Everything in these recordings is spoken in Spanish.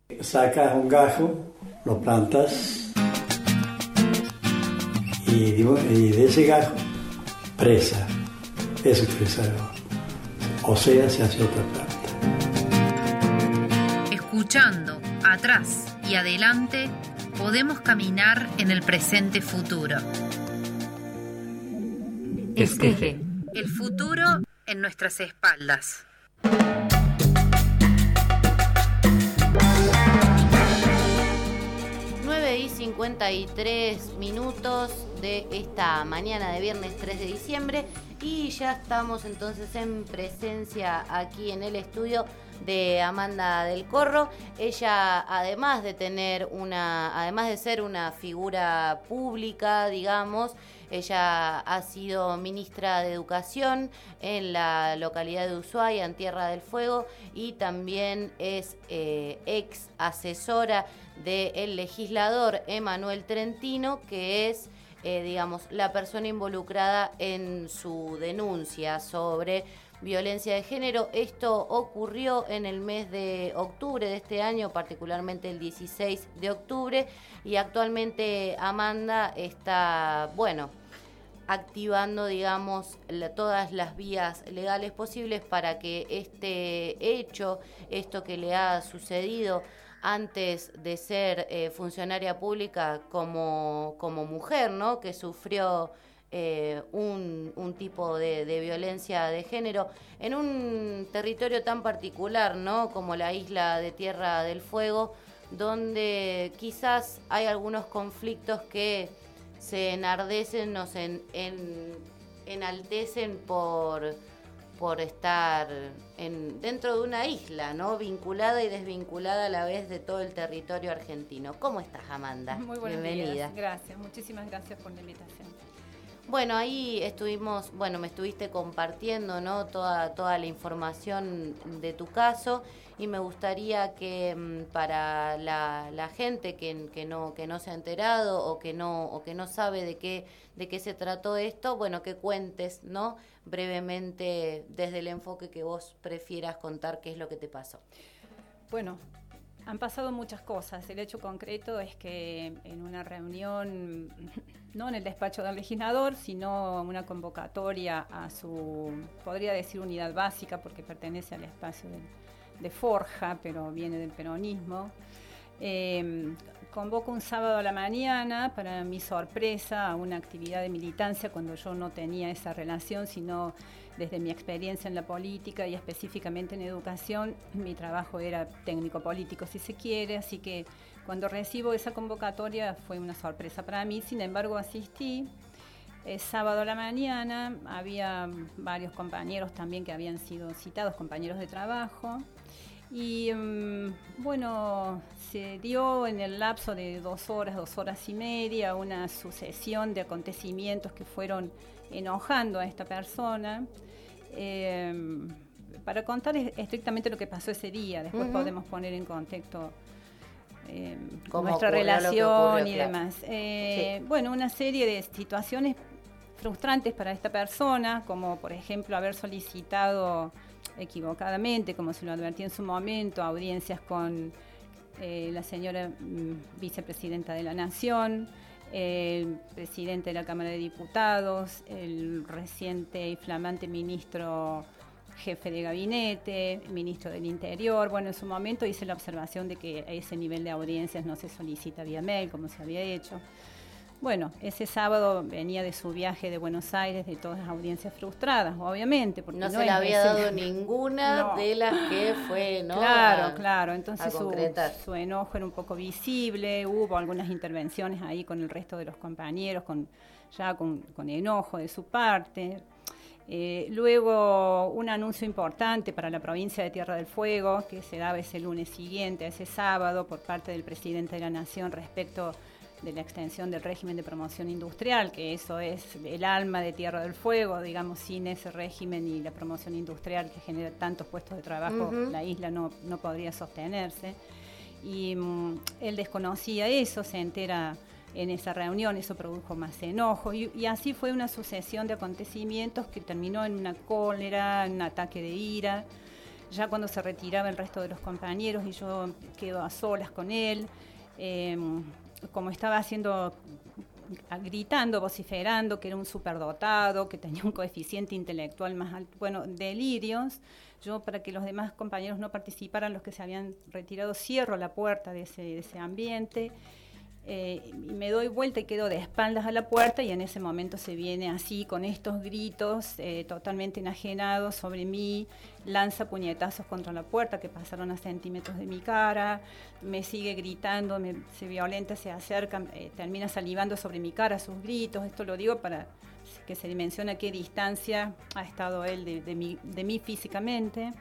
Sacas un gajo, lo plantas y de ese gajo, presa. Eso es crecer. O sea, se hace otra planta. Escuchando atrás y adelante, podemos caminar en el presente futuro. Esqueje. El futuro en nuestras espaldas. Y 53 minutos de esta mañana de viernes 3 de diciembre y ya estamos entonces en presencia aquí en el estudio de Amanda del Corro. Ella, además de ser una figura pública, digamos, ella ha sido ministra de Educación en la localidad de Ushuaia, en Tierra del Fuego, y también es ex asesora del legislador Emanuel Trentino, que es, la persona involucrada en su denuncia sobre violencia de género. Esto ocurrió en el mes de octubre de este año, particularmente el 16 de octubre, y actualmente Amanda está, activando, todas las vías legales posibles para que este hecho, esto que le ha sucedido antes de ser funcionaria pública como mujer, ¿no?, que sufrió un tipo de violencia de género en un territorio tan particular, ¿no?, como la isla de Tierra del Fuego, donde quizás hay algunos conflictos que se enardecen, enaltecen por estar dentro de una isla, ¿no?, vinculada y desvinculada a la vez de todo el territorio argentino. ¿Cómo estás, Amanda? Muy buenos Bienvenida. Días. Gracias, muchísimas gracias por la invitación. Bueno, ahí estuvimos, me estuviste compartiendo, ¿no?, toda la información de tu caso, y me gustaría que para la gente que no se ha enterado o que no sabe de qué se trató esto, que cuentes, ¿no?, brevemente desde el enfoque que vos prefieras contar qué es lo que te pasó. Bueno, han pasado muchas cosas. El hecho concreto es que en una reunión, no en el despacho del legislador, sino una convocatoria a su, podría decir, unidad básica, porque pertenece al espacio de Forja, pero viene del peronismo. Convoco un sábado a la mañana, para mi sorpresa, a una actividad de militancia cuando yo no tenía esa relación, sino desde mi experiencia en la política y específicamente en educación. Mi trabajo era técnico-político, si se quiere, así que cuando recibo esa convocatoria fue una sorpresa para mí. Sin embargo, asistí. Sábado a la mañana había varios compañeros también que habían sido citados, compañeros de trabajo. Y se dio en el lapso de 2 horas y media, una sucesión de acontecimientos que fueron enojando a esta persona. Para contar estrictamente lo que pasó ese día, después podemos poner en contexto nuestra relación y demás. Sí. Una serie de situaciones frustrantes para esta persona, como por ejemplo haber solicitado equivocadamente, como se lo advertí en su momento, audiencias con la señora vicepresidenta de la Nación, el presidente de la Cámara de Diputados, el reciente y flamante ministro jefe de gabinete, ministro del Interior. En su momento hice la observación de que ese nivel de audiencias no se solicita vía mail, como se había hecho. Ese sábado venía de su viaje de Buenos Aires, de todas las audiencias frustradas, obviamente. Porque no se le había dado ninguna de las que fue, ¿no? Claro. Entonces su enojo era un poco visible, hubo algunas intervenciones ahí con el resto de los compañeros, con enojo de su parte. Luego un anuncio importante para la provincia de Tierra del Fuego, que se daba ese lunes siguiente, ese sábado, por parte del presidente de la Nación respecto de la extensión del régimen de promoción industrial, que eso es el alma de Tierra del Fuego. Sin ese régimen y la promoción industrial que genera tantos puestos de trabajo, la isla no podría sostenerse. Y él desconocía eso, se entera en esa reunión, eso produjo más enojo, y así fue una sucesión de acontecimientos que terminó en una cólera, en un ataque de ira. ya cuando se retiraba el resto de los compañeros y yo quedo a solas con él, como estaba haciendo, gritando, vociferando, que era un superdotado, que tenía un coeficiente intelectual más alto, bueno, delirios. Yo, para que los demás compañeros no participaran, los que se habían retirado, cierro la puerta de ese ambiente, y me doy vuelta y quedo de espaldas a la puerta, y en ese momento se viene así, con estos gritos, totalmente enajenados sobre mí, lanza puñetazos contra la puerta que pasaron a centímetros de mi cara, me sigue gritando, se violenta, se acerca, termina salivando sobre mi cara sus gritos. Esto lo digo para que se dimensione a qué distancia ha estado él de mí físicamente.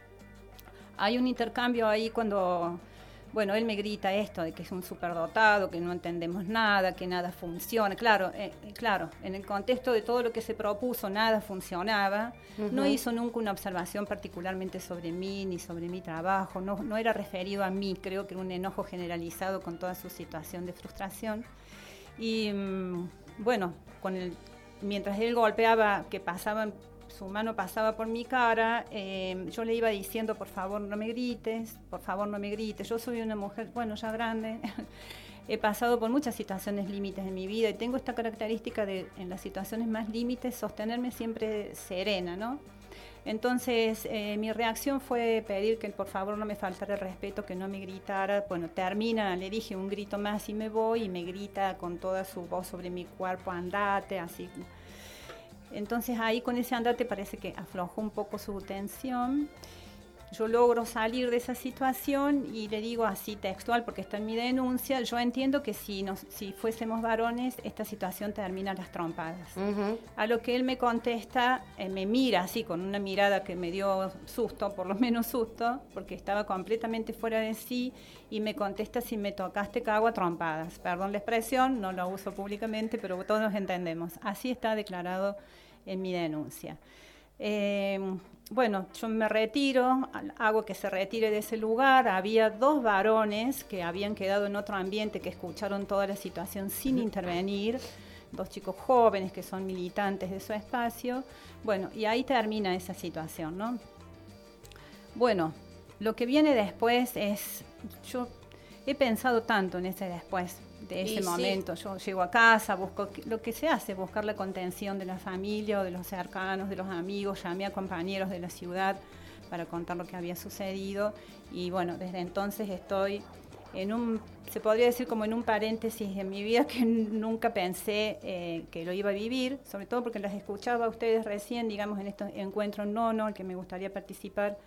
Hay un intercambio ahí cuando, bueno, él me grita esto de que es un superdotado, que no entendemos nada, que nada funciona. Claro, en el contexto de todo lo que se propuso, nada funcionaba. Uh-huh. No hizo nunca una observación particularmente sobre mí, ni sobre mi trabajo. No era referido a mí, creo que era un enojo generalizado con toda su situación de frustración. Y bueno, mientras él golpeaba, su mano pasaba por mi cara, yo le iba diciendo, por favor no me grites, yo soy una mujer, bueno, ya grande, he pasado por muchas situaciones límites en mi vida y tengo esta característica de, en las situaciones más límites, sostenerme siempre serena, ¿no? Entonces, mi reacción fue pedir que por favor no me faltara el respeto, que no me gritara. Bueno, le dije un grito más y me voy, y me grita con toda su voz sobre mi cuerpo, andate, así. Entonces ahí con ese andate parece que aflojó un poco su tensión. Yo logro salir de esa situación y le digo así textual, porque está en mi denuncia, yo entiendo que si fuésemos varones, esta situación termina a las trompadas. Uh-huh. A lo que él me contesta, me mira así con una mirada que me dio susto, por lo menos susto, porque estaba completamente fuera de sí, y me contesta: si me tocaste cago a trompadas. Perdón la expresión, no lo uso públicamente, pero todos nos entendemos. Así está declarado en mi denuncia. Bueno, yo me retiro, hago que se retire de ese lugar. Había 2 varones que habían quedado en otro ambiente, que escucharon toda la situación sin intervenir, 2 chicos jóvenes que son militantes de su espacio. Bueno, y ahí termina esa situación, ¿no? Bueno, lo que viene después es, yo he pensado tanto en ese después de ese momento. Sí. Yo llego a casa, busco lo que se hace, buscar la contención de la familia o de los cercanos, de los amigos. Llamé a compañeros de la ciudad para contar lo que había sucedido, y bueno, desde entonces estoy se podría decir como en un paréntesis en mi vida que nunca pensé que lo iba a vivir, sobre todo porque las escuchaba a ustedes recién, digamos, en estos encuentros el que me gustaría participar.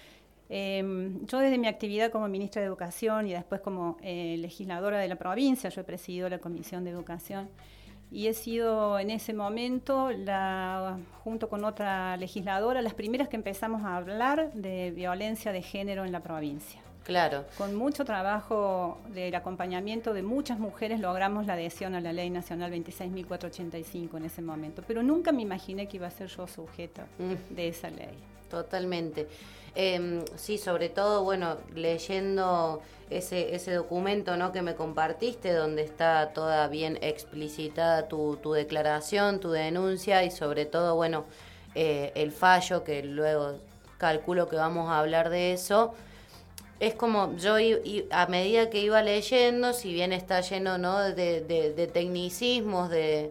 Yo, desde mi actividad como ministra de Educación y después como legisladora de la provincia, yo he presidido la Comisión de Educación, y he sido en ese momento, junto con otra legisladora, las primeras que empezamos a hablar de violencia de género en la provincia. Claro. Con mucho trabajo del acompañamiento de muchas mujeres logramos la adhesión a la Ley Nacional 26.485 en ese momento, pero nunca me imaginé que iba a ser yo sujeta de esa ley. Totalmente. Sí, sobre todo, bueno, leyendo ese documento, ¿no?, que me compartiste, donde está toda bien explicitada tu declaración, tu denuncia, y sobre todo, bueno, el fallo, que luego calculo que vamos a hablar de eso. Es como yo a medida que iba leyendo, si bien está lleno, ¿no?, de tecnicismos del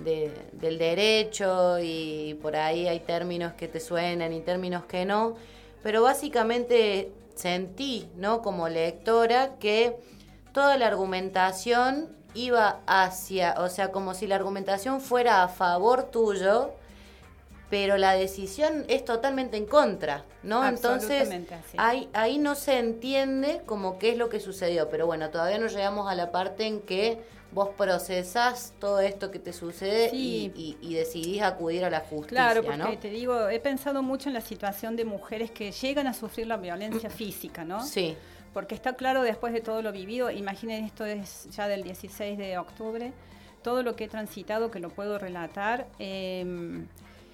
derecho, y por ahí hay términos que te suenan y términos que no, pero básicamente sentí, ¿no?, como lectora, que toda la argumentación iba o sea, como si la argumentación fuera a favor tuyo, pero la decisión es totalmente en contra, ¿no? Entonces, ahí no se entiende como qué es lo que sucedió, pero bueno, todavía no llegamos a la parte en que vos procesás todo esto que te sucede, sí, y decidís acudir a la justicia, claro, porque, ¿no? Te digo, he pensado mucho en la situación de mujeres que llegan a sufrir la violencia física, ¿no? Sí. Porque está claro, después de todo lo vivido, imaginen, esto es ya del 16 de octubre, todo lo que he transitado, que lo puedo relatar,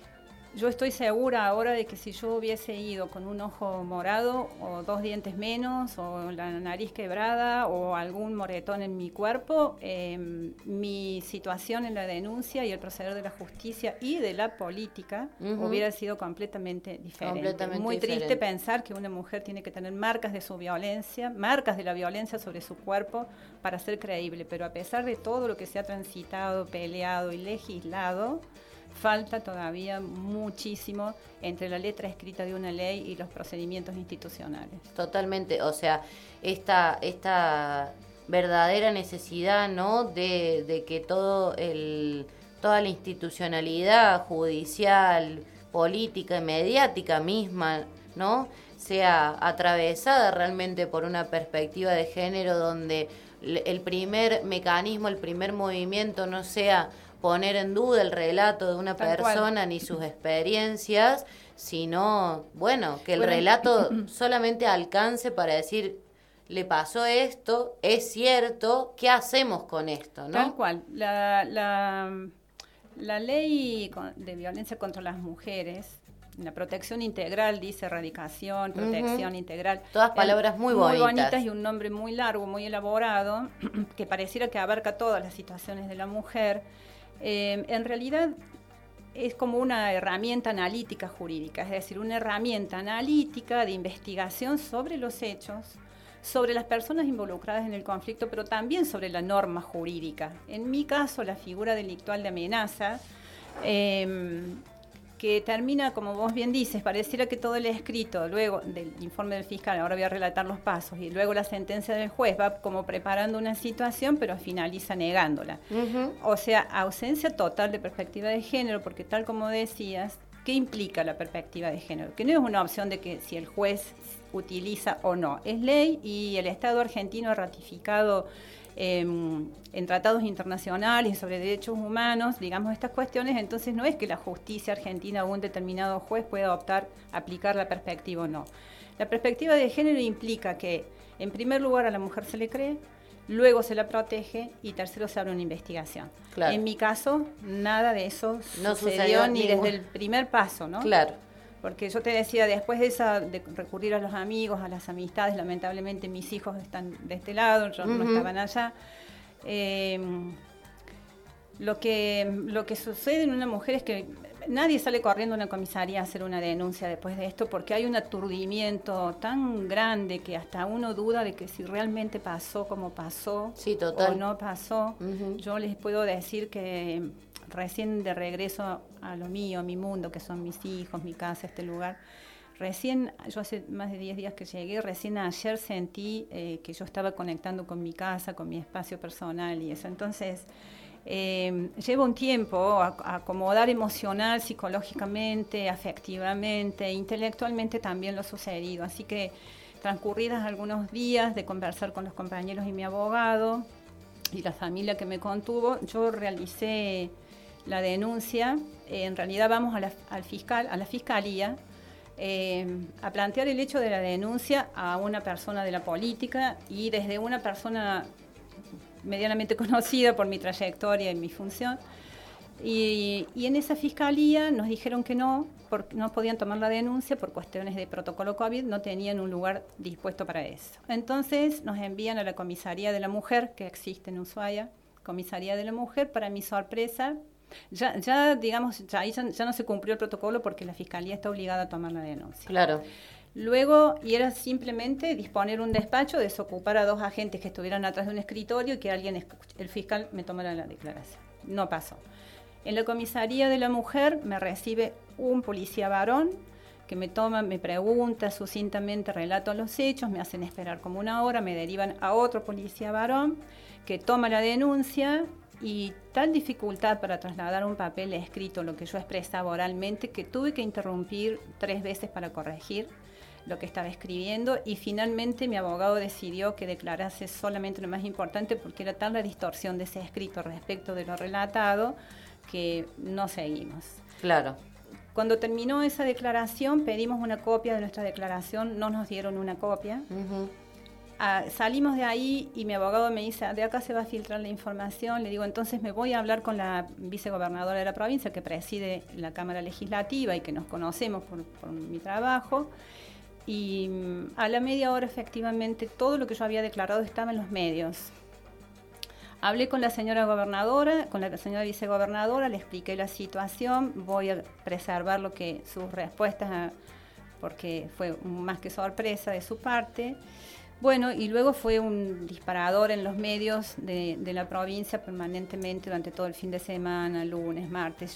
Yo estoy segura ahora de que si yo hubiese ido con un ojo morado o 2 dientes menos o la nariz quebrada o algún moretón en mi cuerpo, mi situación en la denuncia y el proceder de la justicia y de la política hubiera sido completamente diferente. Muy triste pensar que una mujer tiene que tener marcas de su violencia, marcas de la violencia sobre su cuerpo para ser creíble, pero a pesar de todo lo que se ha transitado, peleado y legislado, falta todavía muchísimo entre la letra escrita de una ley y los procedimientos institucionales. Totalmente, o sea, esta verdadera necesidad, ¿no?, de que toda la institucionalidad judicial, política y mediática misma, ¿no?, sea atravesada realmente por una perspectiva de género donde el primer mecanismo, el primer movimiento no sea poner en duda el relato de una persona ni sus experiencias, sino, bueno, que el relato solamente alcance para decir, le pasó esto, es cierto, ¿qué hacemos con esto?, ¿no? Tal cual. La ley de violencia contra las mujeres, la protección integral, dice erradicación, protección integral. Todas palabras muy bonitas y un nombre muy largo, muy elaborado, que pareciera que abarca todas las situaciones de la mujer. En realidad es como una herramienta analítica jurídica, es decir, una herramienta analítica de investigación sobre los hechos, sobre las personas involucradas en el conflicto, pero también sobre la norma jurídica. En mi caso, la figura delictual de amenaza, que termina, como vos bien dices, pareciera que todo el escrito, luego del informe del fiscal, ahora voy a relatar los pasos, y luego la sentencia del juez va como preparando una situación, pero finaliza negándola. O sea, ausencia total de perspectiva de género, porque tal como decías, ¿qué implica la perspectiva de género? Que no es una opción de que si el juez utiliza o no, es ley y el Estado argentino ha ratificado en tratados internacionales sobre derechos humanos, digamos, estas cuestiones. Entonces no es que la justicia argentina o un determinado juez pueda optar a aplicar la perspectiva o no. La perspectiva de género implica que, en primer lugar, a la mujer se le cree, luego se la protege y tercero se abre una investigación. Claro. En mi caso, nada de eso no sucedió ni desde el primer paso, ¿no? Claro. Porque yo te decía, después de recurrir a los amigos, a las amistades, lamentablemente mis hijos están de este lado, yo no estaban allá. Lo que sucede en una mujer es que nadie sale corriendo a una comisaría a hacer una denuncia después de esto, porque hay un aturdimiento tan grande que hasta uno duda de que si realmente pasó como pasó, sí, total, o no pasó. Yo les puedo decir que recién de regreso a lo mío, a mi mundo, que son mis hijos, mi casa, este lugar, yo hace más de 10 días que llegué, recién ayer sentí que yo estaba conectando con mi casa, con mi espacio personal y eso. Entonces, lleva un tiempo a acomodar emocional, psicológicamente, afectivamente, intelectualmente también lo sucedido. Así que, transcurridas algunos días de conversar con los compañeros y mi abogado y la familia que me contuvo, yo realicé la denuncia. En realidad vamos a la fiscalía a plantear el hecho de la denuncia a una persona de la política y desde una persona medianamente conocida por mi trayectoria y mi función. Y en esa fiscalía nos dijeron que no podían tomar la denuncia por cuestiones de protocolo COVID, no tenían un lugar dispuesto para eso. Entonces nos envían a la Comisaría de la Mujer, que existe en Ushuaia, Comisaría de la Mujer. Para mi sorpresa, ya no se cumplió el protocolo porque la Fiscalía está obligada a tomar la denuncia. Claro. Luego, y era simplemente disponer un despacho, desocupar a 2 agentes que estuvieran atrás de un escritorio y que el fiscal me tomara la declaración. No pasó. En la Comisaría de la Mujer me recibe un policía varón que me pregunta sucintamente, relato los hechos, me hacen esperar como 1 hora, me derivan a otro policía varón que toma la denuncia. Y tal dificultad para trasladar un papel escrito, lo que yo expresaba oralmente, que tuve que interrumpir 3 veces para corregir lo que estaba escribiendo, y finalmente mi abogado decidió que declarase solamente lo más importante, porque era tal la distorsión de ese escrito respecto de lo relatado que no seguimos. Claro. Cuando terminó esa declaración, pedimos una copia de nuestra declaración, no nos dieron una copia. salimos de ahí y mi abogado me dice, de acá se va a filtrar la información. Le digo, entonces me voy a hablar con la vicegobernadora de la provincia que preside la Cámara Legislativa y que nos conocemos por mi trabajo. Y a la media hora, efectivamente, todo lo que yo había declarado estaba en los medios. Hablé con la señora gobernadora, con la señora vicegobernadora, le expliqué la situación, voy a preservar sus respuestas, porque fue más que sorpresa de su parte. Bueno, y luego fue un disparador en los medios de la provincia permanentemente durante todo el fin de semana, lunes, martes.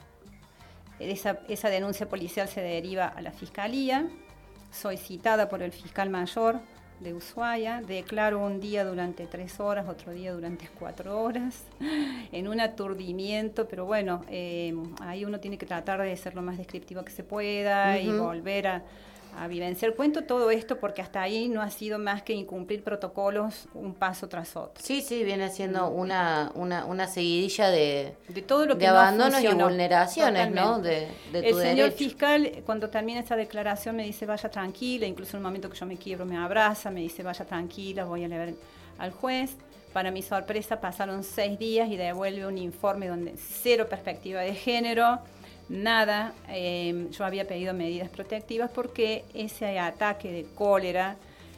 Esa denuncia policial se deriva a la Fiscalía, soy citada por el fiscal mayor de Ushuaia, declaro un día durante 3 horas, otro día durante 4 horas, en un aturdimiento, pero bueno, ahí uno tiene que tratar de ser lo más descriptivo que se pueda y volver a vivenciar. Cuento todo esto porque hasta ahí no ha sido más que incumplir protocolos un paso tras otro. Sí, viene siendo una seguidilla de todo lo que de abandonos y vulneraciones, ¿no? De tu el señor derecho. Fiscal, cuando termina esa declaración, me dice, vaya tranquila, incluso en un momento que yo me quiebro, me abraza, me dice, vaya tranquila, voy a leer al juez. Para mi sorpresa, pasaron 6 días y devuelve un informe donde 0 perspectiva de género, nada. Yo había pedido medidas protectivas porque ese ataque de cólera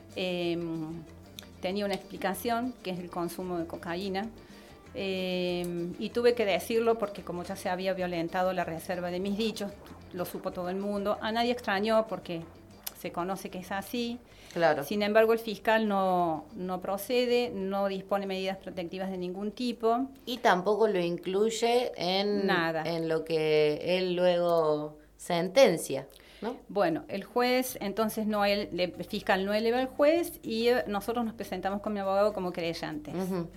tenía una explicación, que es el consumo de cocaína, y tuve que decirlo porque como ya se había violentado la reserva de mis dichos, lo supo todo el mundo, a nadie extrañó porque se conoce que es así. Claro. Sin embargo, el fiscal no procede, no dispone medidas protectivas de ningún tipo. Y tampoco lo incluye en nada, en lo que él luego sentencia, ¿no? Bueno, el juez, entonces el fiscal no eleva al juez y nosotros nos presentamos con mi abogado como querellantes.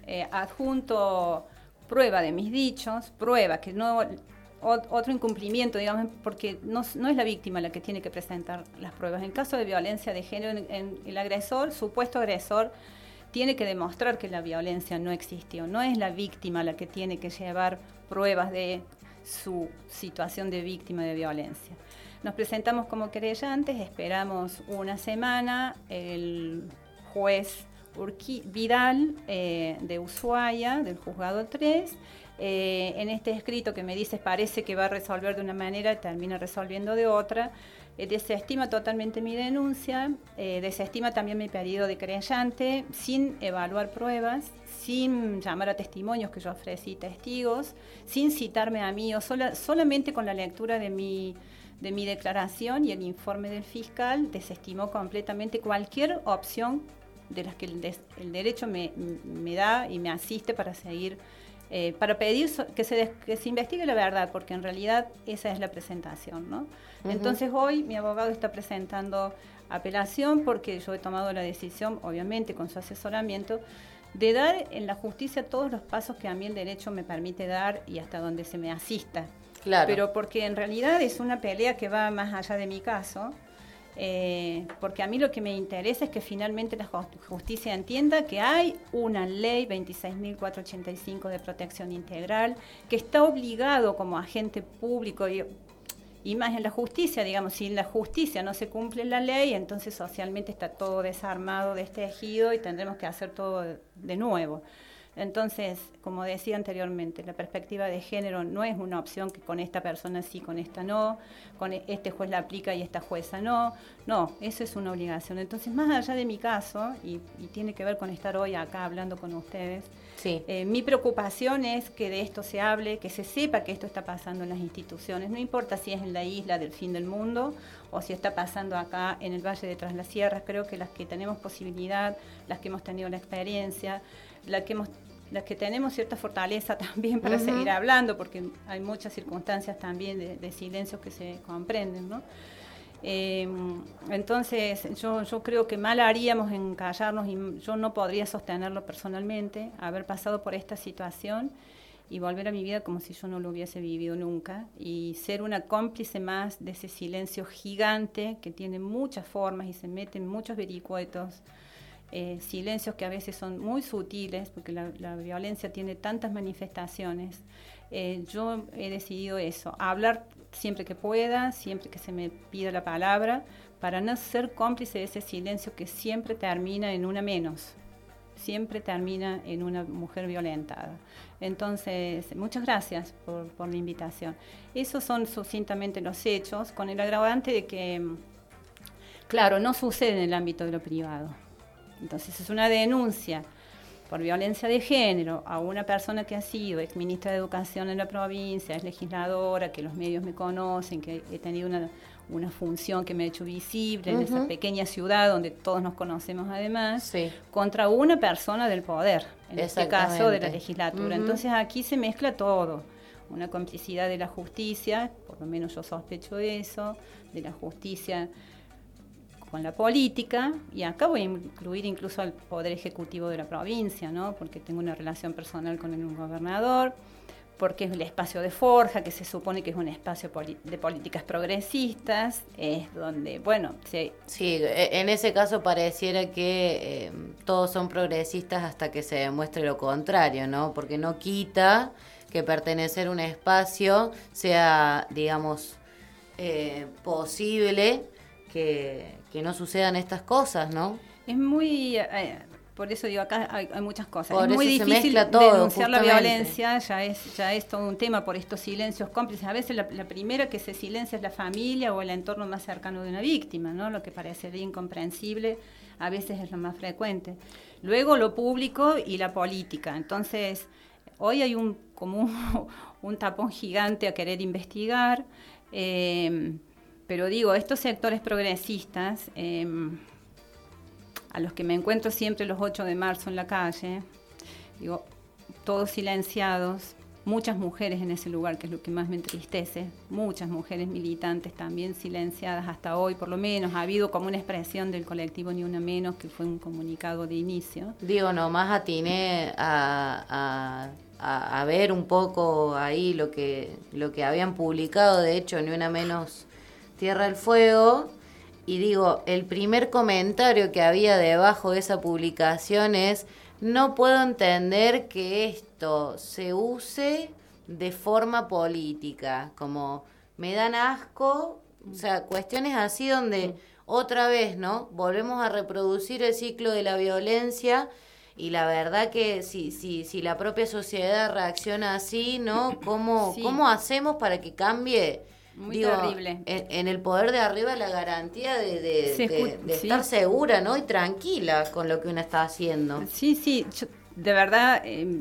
Adjunto prueba de mis dichos, prueba que no... Otro incumplimiento, digamos, porque no es la víctima la que tiene que presentar las pruebas. En caso de violencia de género, el agresor, supuesto agresor, tiene que demostrar que la violencia no existió. No es la víctima la que tiene que llevar pruebas de su situación de víctima de violencia. Nos presentamos como querellantes, esperamos una semana, el juez Vidal de Ushuaia, del juzgado 3, en este escrito que me dice parece que va a resolver de una manera, termina resolviendo de otra, desestima totalmente mi denuncia, desestima también mi pedido de querellante, sin evaluar pruebas, sin llamar a testimonios que yo ofrecí testigos, sin citarme a mí, o solamente con la lectura de mi declaración y el informe del fiscal, desestimó completamente cualquier opción de las que el derecho me da y me asiste para seguir, para pedir que se investigue la verdad, porque en realidad esa es la presentación, ¿no? Entonces hoy mi abogado está presentando apelación porque yo he tomado la decisión, obviamente con su asesoramiento, de dar en la justicia todos los pasos que a mí el derecho me permite dar y hasta donde se me asista. Claro. Pero porque en realidad es una pelea que va más allá de mi caso, porque a mí lo que me interesa es que finalmente la justicia entienda que hay una ley 26.485 de protección integral, que está obligado como agente público y más en la justicia, digamos, si en la justicia no se cumple la ley, entonces socialmente está todo desarmado, destejido y tendremos que hacer todo de nuevo. Entonces, como decía anteriormente, la perspectiva de género no es una opción que con esta persona sí, con esta no, con este juez la aplica y esta jueza no. No, eso es una obligación. Entonces, más allá de mi caso, y tiene que ver con estar hoy acá hablando con ustedes, sí. Mi preocupación es que de esto se hable, que se sepa que esto está pasando en las instituciones. No importa si es en la isla del fin del mundo o si está pasando acá en el Valle de Tras las Sierras. Creo que las que tenemos posibilidad, las que hemos tenido la experiencia, las que tenemos cierta fortaleza también para seguir hablando, porque hay muchas circunstancias también de silencios que se comprenden, ¿no? Entonces yo creo que mal haríamos en callarnos y yo no podría sostenerlo personalmente, haber pasado por esta situación y volver a mi vida como si yo no lo hubiese vivido nunca y ser una cómplice más de ese silencio gigante que tiene muchas formas y se mete en muchos vericuetos. Silencios que a veces son muy sutiles, porque la violencia tiene tantas manifestaciones. Yo he decidido eso, hablar siempre que pueda, siempre que se me pida la palabra, para no ser cómplice de ese silencio que siempre termina en una menos, siempre termina en una mujer violentada. Entonces, muchas gracias por la invitación. Esos son sucintamente los hechos, con el agravante de que, claro, no sucede en el ámbito de lo privado. Entonces, es una denuncia por violencia de género a una persona que ha sido exministra de Educación en la provincia, es legisladora, que los medios me conocen, que he tenido una función que me ha hecho visible en esa pequeña ciudad donde todos nos conocemos además, contra una persona del poder, en este caso de la legislatura. Entonces aquí se mezcla todo, una complicidad de la justicia, por lo menos yo sospecho eso, de la justicia con la política, y acá voy a incluir incluso al Poder Ejecutivo de la provincia, ¿no? Porque tengo una relación personal con el gobernador, porque es el espacio de Forja, que se supone que es un espacio de políticas progresistas, es donde, bueno... Sí, en ese caso pareciera que todos son progresistas hasta que se demuestre lo contrario, ¿no? Porque no quita que pertenecer a un espacio sea, digamos, posible que no sucedan estas cosas, ¿no? Es muy... por eso digo, acá hay muchas cosas. Por es muy eso difícil todo, denunciar la violencia, ya es todo un tema por estos silencios cómplices. A veces la primera que se silencia es la familia o el entorno más cercano de una víctima, ¿no? Lo que parecería incomprensible a veces es lo más frecuente. Luego lo público y la política. Entonces, hoy hay como un tapón gigante a querer investigar, pero digo, estos sectores progresistas, a los que me encuentro siempre los 8 de marzo en la calle, digo, todos silenciados, muchas mujeres en ese lugar, que es lo que más me entristece, muchas mujeres militantes también silenciadas hasta hoy, por lo menos, ha habido como una expresión del colectivo Ni Una Menos, que fue un comunicado de inicio. Digo, nomás atiné a ver un poco ahí lo que habían publicado, de hecho, Ni Una Menos Tierra del Fuego, y digo, el primer comentario que había debajo de esa publicación es: no puedo entender que esto se use de forma política, como me dan asco, o sea, cuestiones así donde otra vez, ¿no? Volvemos a reproducir el ciclo de la violencia, y la verdad que si la propia sociedad reacciona así, ¿no? ¿Cómo hacemos para que cambie? Muy terrible. En el poder de arriba la garantía de estar segura, ¿no? Y tranquila con lo que uno está haciendo. Sí, yo, de verdad,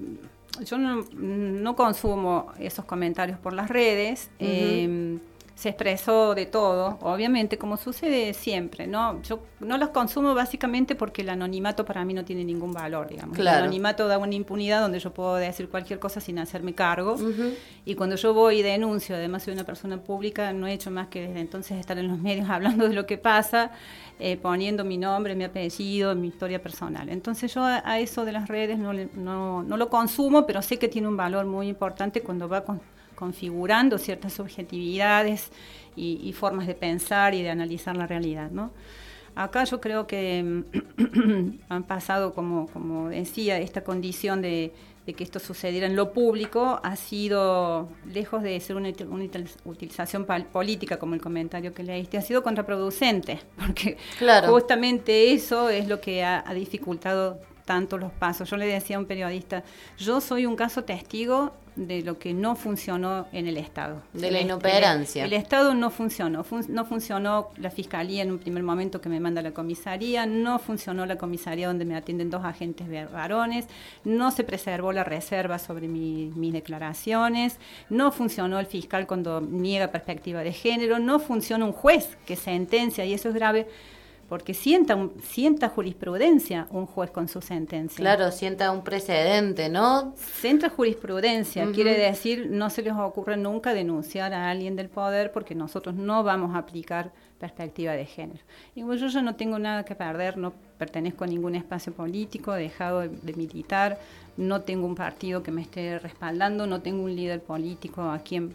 yo no consumo esos comentarios por las redes. Se expresó de todo, obviamente, como sucede siempre, ¿no? Yo no los consumo básicamente porque el anonimato para mí no tiene ningún valor, digamos. Claro. El anonimato da una impunidad donde yo puedo decir cualquier cosa sin hacerme cargo. Y cuando yo voy y denuncio, además soy una persona pública, no he hecho más que desde entonces estar en los medios hablando de lo que pasa, poniendo mi nombre, mi apellido, mi historia personal. Entonces yo a eso de las redes no lo consumo, pero sé que tiene un valor muy importante cuando va configurando ciertas subjetividades y formas de pensar y de analizar la realidad, ¿no? Acá yo creo que han pasado, como decía, esta condición de que esto sucediera en lo público ha sido, lejos de ser una utilización política, como el comentario que leíste, ha sido contraproducente, porque justamente eso es lo que ha dificultado tanto los pasos. Yo le decía a un periodista, yo soy un caso testigo de lo que no funcionó en el Estado. De la inoperancia. El Estado no funcionó. No funcionó la Fiscalía en un primer momento que me manda a la comisaría, no funcionó la comisaría donde me atienden 2 agentes varones, no se preservó la reserva sobre mis declaraciones, no funcionó el fiscal cuando niega perspectiva de género, no funciona un juez que sentencia, y eso es grave, porque sienta jurisprudencia un juez con su sentencia. Claro, sienta un precedente, ¿no? Sienta jurisprudencia, quiere decir, no se les ocurre nunca denunciar a alguien del poder porque nosotros no vamos a aplicar perspectiva de género. Y bueno, yo ya no tengo nada que perder, no pertenezco a ningún espacio político, he dejado de militar, no tengo un partido que me esté respaldando, no tengo un líder político a quien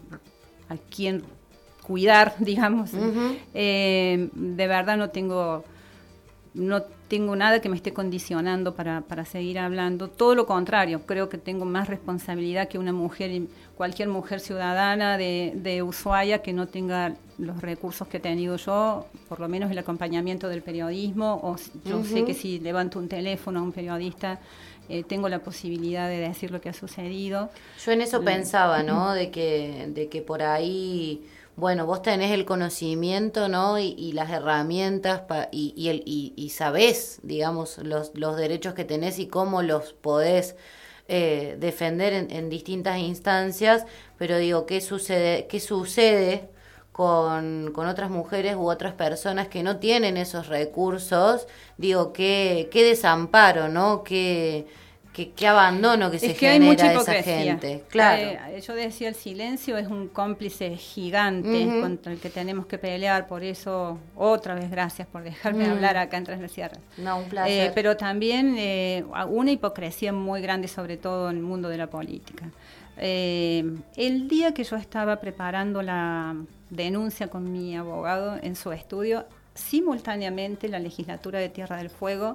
cuidar, digamos. De verdad no tengo no tengo nada que me esté condicionando para seguir hablando. Todo lo contrario, creo que tengo más responsabilidad que una mujer, cualquier mujer ciudadana de Ushuaia que no tenga los recursos que he tenido yo, por lo menos el acompañamiento del periodismo, o yo sé que si levanto un teléfono a un periodista, tengo la posibilidad de decir lo que ha sucedido. Yo en eso pensaba, ¿no? De que por ahí, bueno, vos tenés el conocimiento, ¿no? Y las herramientas y sabés, digamos, los derechos que tenés y cómo los podés defender en distintas instancias, pero digo, ¿qué sucede con otras mujeres u otras personas que no tienen esos recursos? Digo, qué desamparo, ¿no? Qué abandono que se genera de esa gente. Claro. Yo decía, el silencio es un cómplice gigante contra el que tenemos que pelear. Por eso, otra vez, gracias por dejarme hablar acá en Tras las Sierras. No, un placer. Pero también una hipocresía muy grande, sobre todo en el mundo de la política. El día que yo estaba preparando la denuncia con mi abogado en su estudio, simultáneamente la legislatura de Tierra del Fuego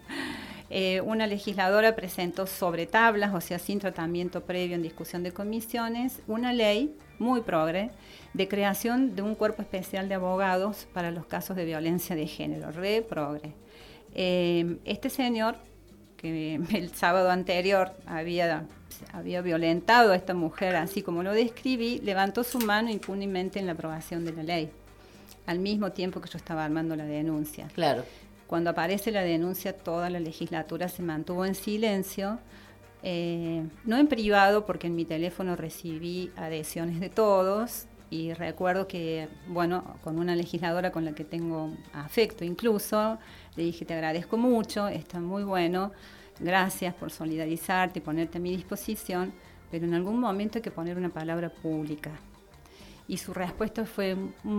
una legisladora presentó sobre tablas, o sea, sin tratamiento previo en discusión de comisiones, una ley muy progre de creación de un cuerpo especial de abogados para los casos de violencia de género, re progre. Este señor, que el sábado anterior había violentado a esta mujer, así como lo describí, levantó su mano impunemente en la aprobación de la ley, al mismo tiempo que yo estaba armando la denuncia. Claro. Cuando aparece la denuncia, toda la legislatura se mantuvo en silencio, no en privado, porque en mi teléfono recibí adhesiones de todos, y recuerdo que, bueno, con una legisladora con la que tengo afecto incluso, le dije, te agradezco mucho, está muy bueno, gracias por solidarizarte y ponerte a mi disposición, pero en algún momento hay que poner una palabra pública. Y su respuesta fue,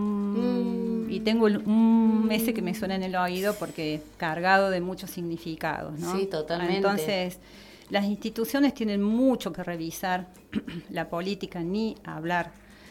y tengo ese que me suena en el oído porque cargado de muchos significados, ¿no? Sí, totalmente. Entonces, las instituciones tienen mucho que revisar, la política ni hablar.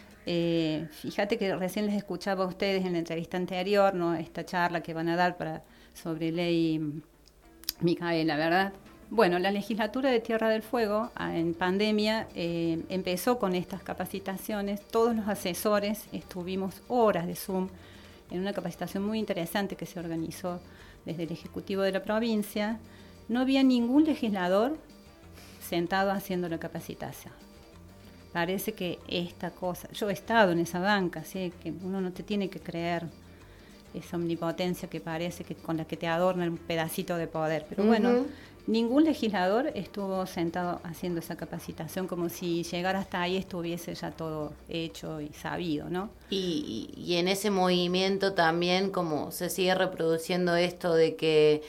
Fíjate que recién les escuchaba a ustedes en la entrevista anterior, ¿no? Esta charla que van a dar sobre ley Micaela, ¿verdad? Bueno, la legislatura de Tierra del Fuego, en pandemia, empezó con estas capacitaciones. Todos los asesores estuvimos horas de Zoom en una capacitación muy interesante que se organizó desde el Ejecutivo de la provincia. No había ningún legislador sentado haciendo la capacitación. Parece que esta cosa... Yo he estado en esa banca, ¿sí? Que uno no te tiene que creer esa omnipotencia que parece que con la que te adorna un pedacito de poder. Pero bueno... Ningún legislador estuvo sentado haciendo esa capacitación como si llegar hasta ahí estuviese ya todo hecho y sabido, ¿no? Y en ese movimiento también como se sigue reproduciendo esto de que,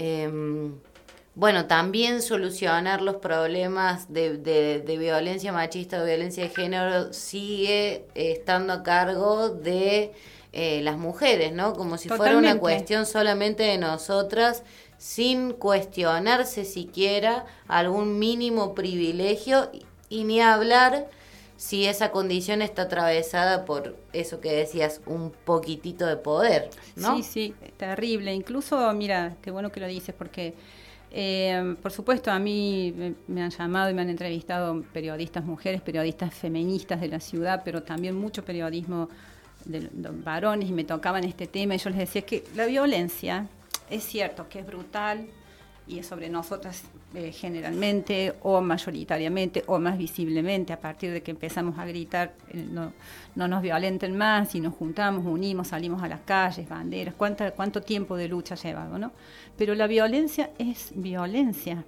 bueno, también solucionar los problemas de violencia machista o violencia de género sigue estando a cargo de las mujeres, ¿no? Como si fuera una cuestión solamente de nosotras, sin cuestionarse siquiera algún mínimo privilegio y ni hablar si esa condición está atravesada por eso que decías, un poquitito de poder, ¿no? Sí, sí, terrible. Incluso, mira, qué bueno que lo dices, porque por supuesto a mí me han llamado y me han entrevistado periodistas mujeres, periodistas feministas de la ciudad, pero también mucho periodismo de varones, y me tocaban este tema y yo les decía que la violencia... Es cierto que es brutal y es sobre nosotras generalmente o mayoritariamente o más visiblemente a partir de que empezamos a gritar no nos violenten más y nos juntamos, unimos, salimos a las calles, banderas, cuánto tiempo de lucha ha llevado, ¿no? Pero la violencia es violencia.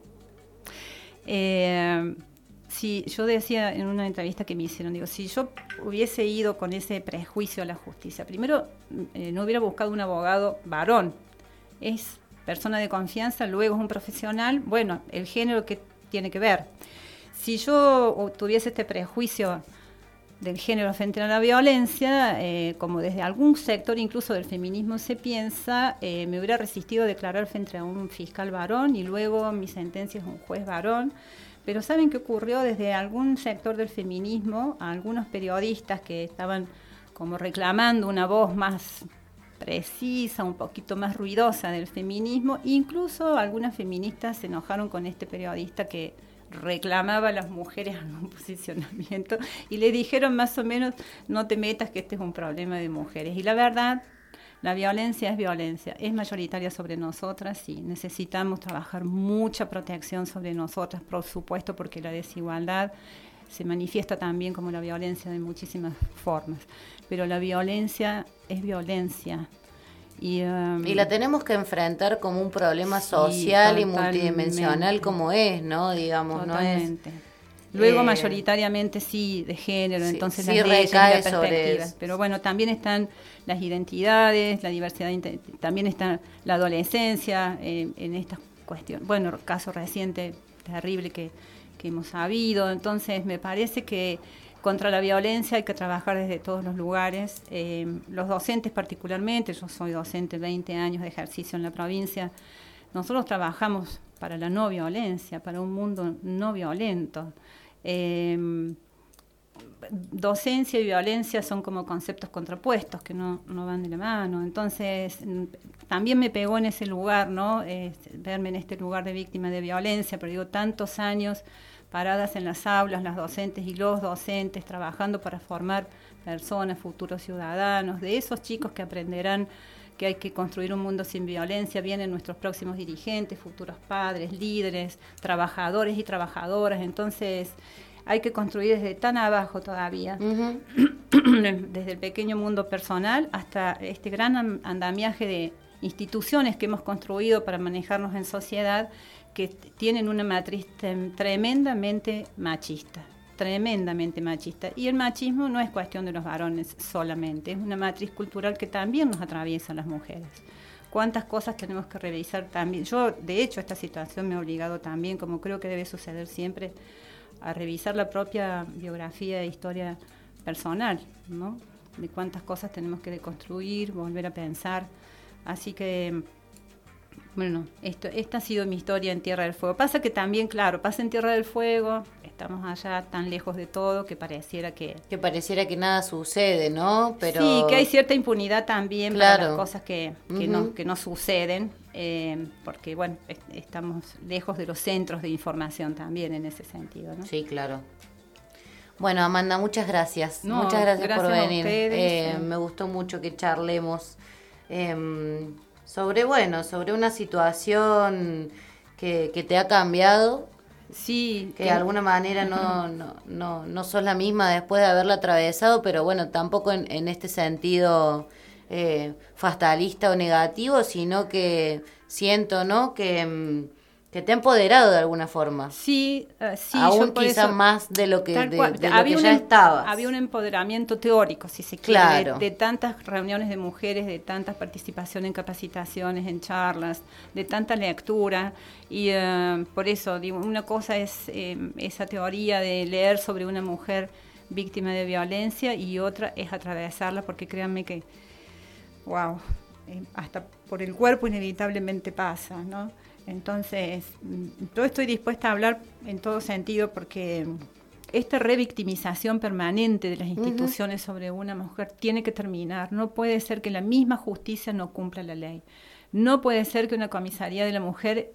Si yo decía en una entrevista que me hicieron, digo, si yo hubiese ido con ese prejuicio a la justicia, primero no hubiera buscado un abogado varón, es persona de confianza, luego es un profesional, bueno, el género que tiene que ver. Si yo tuviese este prejuicio del género frente a la violencia, como desde algún sector incluso del feminismo se piensa, me hubiera resistido a declarar frente a un fiscal varón y luego mi sentencia es un juez varón. Pero ¿saben qué ocurrió? Desde algún sector del feminismo, a algunos periodistas que estaban como reclamando una voz más precisa, un poquito más ruidosa del feminismo. Incluso algunas feministas se enojaron con este periodista que reclamaba a las mujeres algún posicionamiento y le dijeron más o menos, no te metas que este es un problema de mujeres. Y la verdad, la violencia, es mayoritaria sobre nosotras, sí, necesitamos trabajar mucha protección sobre nosotras, por supuesto, porque la desigualdad se manifiesta también como la violencia de muchísimas formas, pero la violencia es violencia. Y la tenemos que enfrentar como un problema social y multidimensional como es, ¿no? Digamos, totalmente. No es... Luego mayoritariamente sí, de género, sí, entonces sí las leyes y las perspectivas. Pero bueno, también están las identidades, la diversidad, también está la adolescencia en estas cuestiones. Bueno, caso reciente, terrible que hemos sabido. Entonces me parece que contra la violencia hay que trabajar desde todos los lugares. Los docentes particularmente, yo soy docente 20 años de ejercicio en la provincia, nosotros trabajamos para la no violencia, para un mundo no violento. Docencia y violencia son como conceptos contrapuestos que no van de la mano. Entonces también me pegó en ese lugar, ¿no? Verme en este lugar de víctima de violencia, pero digo, tantos años paradas en las aulas, las docentes y los docentes, trabajando para formar personas, futuros ciudadanos, de esos chicos que aprenderán que hay que construir un mundo sin violencia, vienen nuestros próximos dirigentes, futuros padres, líderes, trabajadores y trabajadoras. Entonces hay que construir desde tan abajo todavía, desde el pequeño mundo personal hasta este gran andamiaje de instituciones que hemos construido para manejarnos en sociedad, que tienen una matriz tremendamente machista. Y el machismo no es cuestión de los varones solamente, es una matriz cultural que también nos atraviesa a las mujeres. ¿Cuántas cosas tenemos que revisar también? Yo, de hecho, esta situación me ha obligado también, como creo que debe suceder siempre, a revisar la propia biografía e historia personal, ¿no? De cuántas cosas tenemos que deconstruir, volver a pensar. Así que, bueno, esta ha sido mi historia en Tierra del Fuego. Pasa que también, claro, pasa en Tierra del Fuego, estamos allá tan lejos de todo que pareciera que nada sucede, ¿no? Pero sí, que hay cierta impunidad también, claro, para las cosas que no suceden, porque, bueno, estamos lejos de los centros de información también en ese sentido, ¿no? Sí, claro. Bueno, Amanda, muchas gracias. Muchas gracias por venir. Me gustó mucho que charlemos sobre una situación que te ha cambiado. Sí, que de alguna manera no sos la misma después de haberla atravesado, pero bueno, tampoco en este sentido fatalista o negativo, sino que siento, ¿no?, que te ha empoderado de alguna forma. Sí, aún quizás más de lo que ya estabas. Había un empoderamiento teórico, si se quiere, claro, de tantas reuniones de mujeres, de tantas participación en capacitaciones, en charlas, de tanta lectura, y por eso digo, una cosa es esa teoría de leer sobre una mujer víctima de violencia y otra es atravesarla, porque créanme que, wow, hasta por el cuerpo inevitablemente pasa, ¿no? Entonces, yo estoy dispuesta a hablar en todo sentido porque esta revictimización permanente de las instituciones sobre una mujer tiene que terminar. No puede ser que la misma justicia no cumpla la ley. No puede ser que una comisaría de la mujer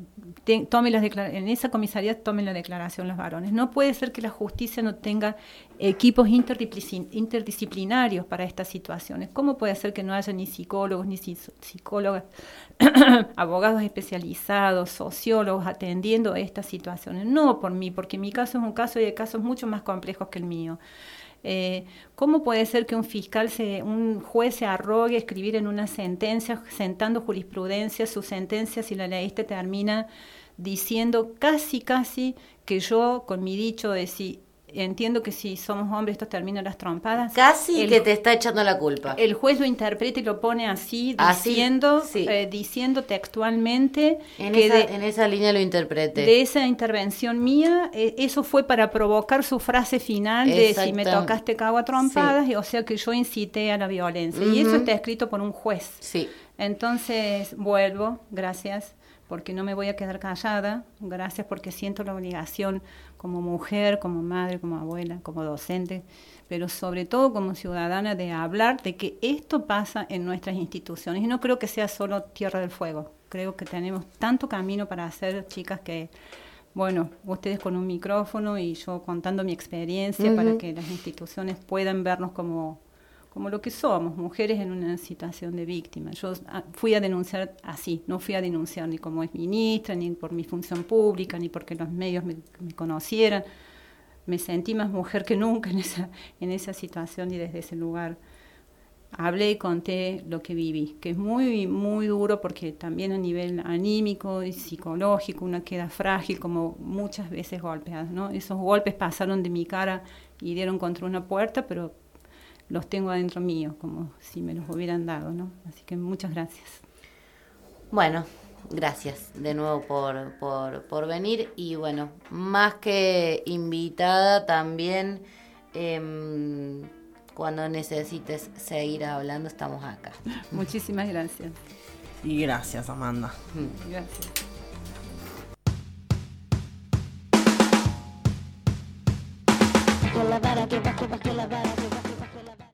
en esa comisaría tomen la declaración los varones. No puede ser que la justicia no tenga equipos interdisciplinarios para estas situaciones. ¿Cómo puede ser que no haya ni psicólogos, ni psicólogas, abogados especializados, sociólogos atendiendo estas situaciones? No por mí, porque mi caso es un caso y hay casos mucho más complejos que el mío. ¿Cómo puede ser que un juez se arrogue escribir en una sentencia, sentando jurisprudencia, su sentencia, si la leíste, termina diciendo casi que yo, con mi dicho de si entiendo que si somos hombres esto termina las trompadas? Casi que te está echando la culpa. El juez lo interpreta y lo pone así diciendo textualmente en esa línea lo interprete. De esa intervención mía, eso fue para provocar su frase final de si me tocaste cago a trompadas, o sea que yo incité a la violencia. Y eso está escrito por un juez. Sí. Entonces, gracias. porque no me voy a quedar callada, gracias porque siento la obligación como mujer, como madre, como abuela, como docente, pero sobre todo como ciudadana de hablar de que esto pasa en nuestras instituciones. Y no creo que sea solo Tierra del Fuego, creo que tenemos tanto camino para hacer, chicas, que, bueno, ustedes con un micrófono y yo contando mi experiencia para que las instituciones puedan vernos como lo que somos, mujeres en una situación de víctima. Yo fui a denunciar así, no fui a denunciar ni como es ministra, ni por mi función pública, ni porque los medios me conocieran. Me sentí más mujer que nunca en esa situación y desde ese lugar hablé y conté lo que viví, que es muy, muy duro porque también a nivel anímico y psicológico uno queda frágil, como muchas veces golpeada, ¿no? Esos golpes pasaron de mi cara y dieron contra una puerta, pero los tengo adentro mío, como si me los hubieran dado, ¿no? Así que muchas gracias. Bueno, gracias de nuevo por venir y bueno, más que invitada también, cuando necesites seguir hablando estamos acá. Muchísimas gracias. Y gracias, Amanda. Gracias. Que la vara, que bajo la vara.